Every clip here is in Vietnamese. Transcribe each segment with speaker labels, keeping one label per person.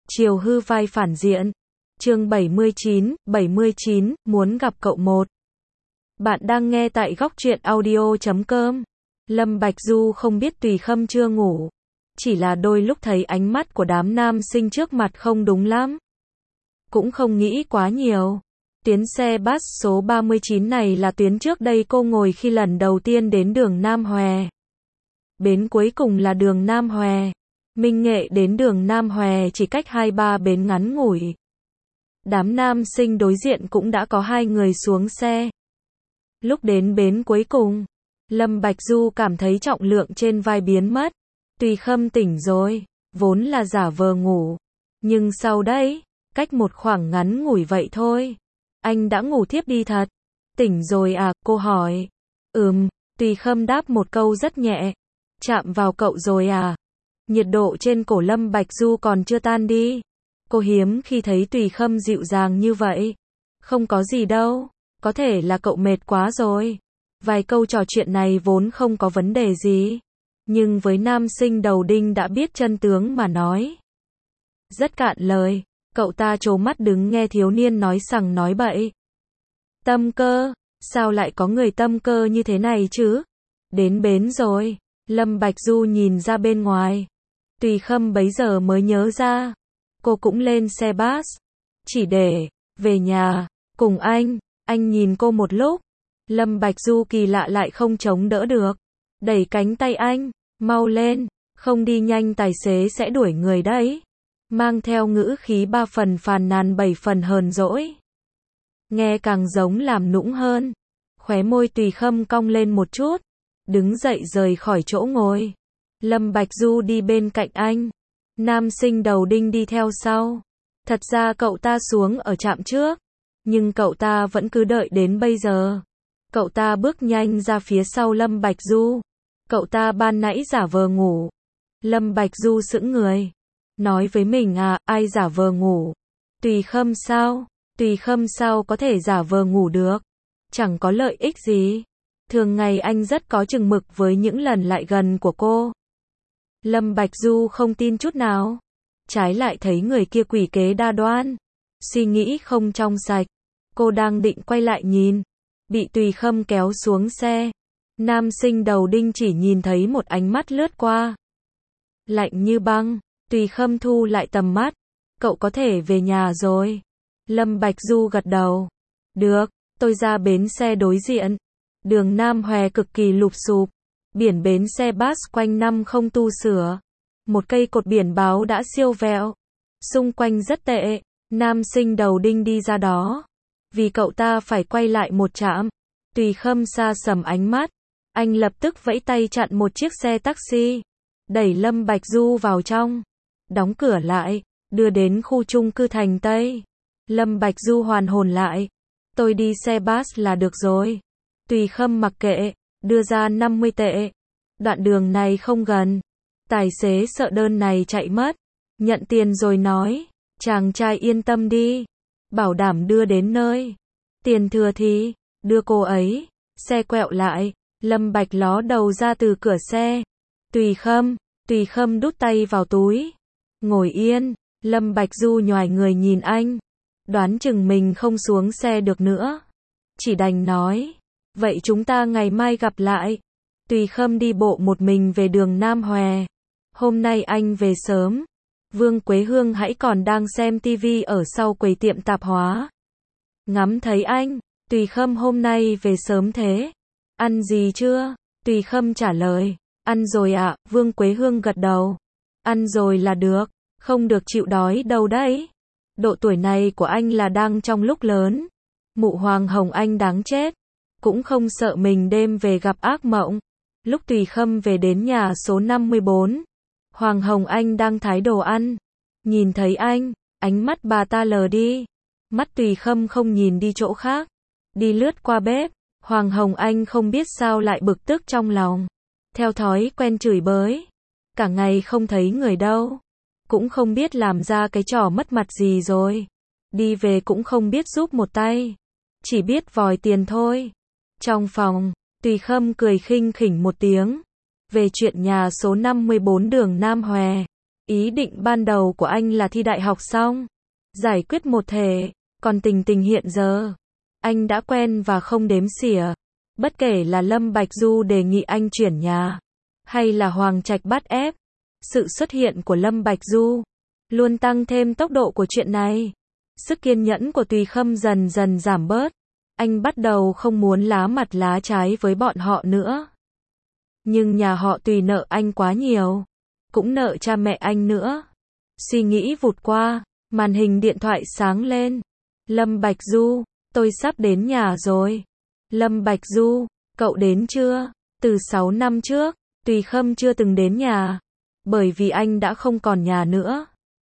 Speaker 1: Chiều hư vai phản diện. Chương 79, muốn gặp cậu một. Bạn đang nghe tại góc truyện audio.com. Lâm Bạch Du không biết Tùy Khâm chưa ngủ. Chỉ là đôi lúc thấy ánh mắt của đám nam sinh trước mặt không đúng lắm. Cũng không nghĩ quá nhiều. Tuyến xe bus số 39 này là tuyến trước đây cô ngồi khi lần đầu tiên đến đường Nam Hòe. Bến cuối cùng là đường Nam Hòe. Minh Nghệ đến đường Nam Hòe chỉ cách 2-3 bến ngắn ngủi. Đám nam sinh đối diện cũng đã có 2 người xuống xe. Lúc đến bến cuối cùng, Lâm Bạch Du cảm thấy trọng lượng trên vai biến mất. Tùy Khâm tỉnh rồi, vốn là giả vờ ngủ. Nhưng sau đấy, cách một khoảng ngắn ngủi vậy thôi. Anh đã ngủ thiếp đi thật. Tỉnh rồi à, cô hỏi. Tùy Khâm đáp một câu rất nhẹ. Chạm vào cậu rồi à? Nhiệt độ trên cổ Lâm Bạch Du còn chưa tan đi. Cô hiếm khi thấy Tùy Khâm dịu dàng như vậy. Không có gì đâu, có thể là cậu mệt quá rồi. Vài câu trò chuyện này vốn không có vấn đề gì. Nhưng với nam sinh đầu đinh đã biết chân tướng mà nói. Rất cạn lời, cậu ta trố mắt đứng nghe thiếu niên nói sằng nói bậy. Tâm cơ, sao lại có người tâm cơ như thế này chứ? Đến bến rồi, Lâm Bạch Du nhìn ra bên ngoài. Tùy Khâm bấy giờ mới nhớ ra. Cô cũng lên xe bus. Chỉ để về nhà cùng anh nhìn cô một lúc. Lâm Bạch Du kỳ lạ lại không chống đỡ được. Đẩy cánh tay anh, mau lên, không đi nhanh tài xế sẽ đuổi người đấy. Mang theo ngữ khí 3 phần phàn nàn 7 phần hờn dỗi. Nghe càng giống làm nũng hơn. Khóe môi Tùy Khâm cong lên một chút. Đứng dậy rời khỏi chỗ ngồi. Lâm Bạch Du đi bên cạnh anh. Nam sinh đầu đinh đi theo sau. Thật ra cậu ta xuống ở trạm trước. Nhưng cậu ta vẫn cứ đợi đến bây giờ. Cậu ta bước nhanh ra phía sau Lâm Bạch Du. Cậu ta ban nãy giả vờ ngủ. Lâm Bạch Du sững người. Nói với mình à, ai giả vờ ngủ? Tùy Khâm sao? Tùy Khâm sao có thể giả vờ ngủ được? Chẳng có lợi ích gì. Thường ngày anh rất có chừng mực với những lần lại gần của cô. Lâm Bạch Du không tin chút nào. Trái lại thấy người kia quỷ kế đa đoan. Suy nghĩ không trong sạch. Cô đang định quay lại nhìn. Bị Tùy Khâm kéo xuống xe. Nam sinh đầu đinh chỉ nhìn thấy một ánh mắt lướt qua. Lạnh như băng. Tùy Khâm thu lại tầm mắt. Cậu có thể về nhà rồi. Lâm Bạch Du gật đầu. Được, tôi ra bến xe đối diện. Đường Nam Hòe cực kỳ lụp xụp. Biển bến xe bus quanh năm không tu sửa. Một cây cột biển báo đã siêu vẹo. Xung quanh rất tệ. Nam sinh đầu đinh đi ra đó. Vì cậu ta phải quay lại một trạm. Tùy Khâm xa sầm ánh mắt. Anh lập tức vẫy tay chặn một chiếc xe taxi. Đẩy Lâm Bạch Du vào trong. Đóng cửa lại. Đưa đến khu chung cư Thành Tây. Lâm Bạch Du hoàn hồn lại. Tôi đi xe bus là được rồi. Tùy Khâm mặc kệ. Đưa ra 50 tệ. Đoạn đường này không gần. Tài xế sợ đơn này chạy mất. Nhận tiền rồi nói. Chàng trai yên tâm đi. Bảo đảm đưa đến nơi. Tiền thừa thì đưa cô ấy. Xe quẹo lại. Lâm Bạch ló đầu ra từ cửa xe. Tùy Khâm đút tay vào túi. Ngồi yên. Lâm Bạch Du nhoài người nhìn anh. Đoán chừng mình không xuống xe được nữa. Chỉ đành nói. Vậy chúng ta ngày mai gặp lại. Tùy Khâm đi bộ một mình về đường Nam Hòe. Hôm nay anh về sớm. Vương Quế Hương hãy còn đang xem tivi ở sau quầy tiệm tạp hóa. Ngắm thấy anh. Tùy Khâm hôm nay về sớm thế. Ăn gì chưa? Tùy Khâm trả lời. Ăn rồi ạ. Vương Quế Hương gật đầu. Ăn rồi là được. Không được chịu đói đâu đấy. Độ tuổi này của anh là đang trong lúc lớn. Mụ Hoàng Hồng Anh đáng chết. Cũng không sợ mình đêm về gặp ác mộng. Lúc Tùy Khâm về đến nhà số 54. Hoàng Hồng Anh đang thái đồ ăn. Nhìn thấy anh, ánh mắt bà ta lờ đi. Mắt Tùy Khâm không nhìn đi chỗ khác. Đi lướt qua bếp. Hoàng Hồng Anh không biết sao lại bực tức trong lòng. Theo thói quen chửi bới. Cả ngày không thấy người đâu. Cũng không biết làm ra cái trò mất mặt gì rồi. Đi về cũng không biết giúp một tay. Chỉ biết vòi tiền thôi. Trong phòng, Tùy Khâm cười khinh khỉnh một tiếng. Về chuyện nhà số 54 đường Nam Hòe. Ý định ban đầu của anh là thi đại học xong, giải quyết một thể, còn tình tình hiện giờ, anh đã quen và không đếm xỉa. Bất kể là Lâm Bạch Du đề nghị anh chuyển nhà, hay là Hoàng Trạch bắt ép, sự xuất hiện của Lâm Bạch Du luôn tăng thêm tốc độ của chuyện này. Sức kiên nhẫn của Tùy Khâm dần dần giảm bớt. Anh bắt đầu không muốn lá mặt lá trái với bọn họ nữa. Nhưng nhà họ Tùy nợ anh quá nhiều, cũng nợ cha mẹ anh nữa. Suy nghĩ vụt qua, màn hình điện thoại sáng lên. Lâm Bạch Du, tôi sắp đến nhà rồi. Lâm Bạch Du, cậu đến chưa? Từ 6 năm trước, Tùy Khâm chưa từng đến nhà, bởi vì anh đã không còn nhà nữa.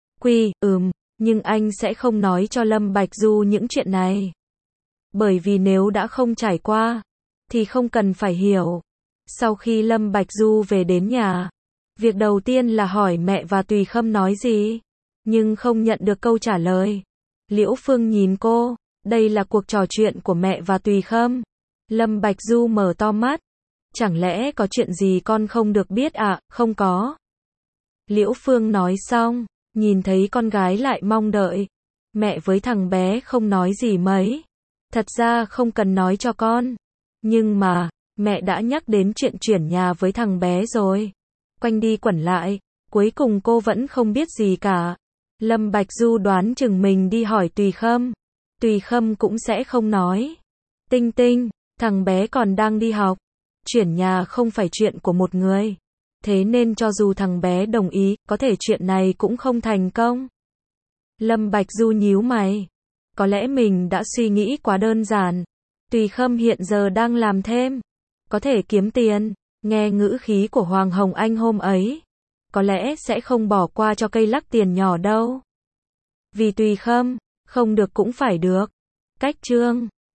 Speaker 1: Nhưng anh sẽ không nói cho Lâm Bạch Du những chuyện này. Bởi vì nếu đã không trải qua, thì không cần phải hiểu. Sau khi Lâm Bạch Du về đến nhà, việc đầu tiên là hỏi mẹ và Tùy Khâm nói gì, nhưng không nhận được câu trả lời. Liễu Phương nhìn cô, đây là cuộc trò chuyện của mẹ và Tùy Khâm. Lâm Bạch Du mở to mắt. Chẳng lẽ có chuyện gì con không được biết à? Không có. Liễu Phương nói xong, nhìn thấy con gái lại mong đợi. Mẹ với thằng bé không nói gì mấy. Thật ra không cần nói cho con. Nhưng mà, mẹ đã nhắc đến chuyện chuyển nhà với thằng bé rồi. Quanh đi quẩn lại, cuối cùng cô vẫn không biết gì cả. Lâm Bạch Du đoán chừng mình đi hỏi Tùy Khâm. Tùy Khâm cũng sẽ không nói. Tinh Tinh, thằng bé còn đang đi học. Chuyển nhà không phải chuyện của một người. Thế nên cho dù thằng bé đồng ý, có thể chuyện này cũng không thành công. Lâm Bạch Du nhíu mày. Có lẽ mình đã suy nghĩ quá đơn giản. Tùy Khâm hiện giờ đang làm thêm, có thể kiếm tiền. Nghe ngữ khí của Hoàng Hồng Anh hôm ấy, có lẽ sẽ không bỏ qua cho cây lắc tiền nhỏ đâu. Vì Tùy Khâm, không được cũng phải được. Cách chương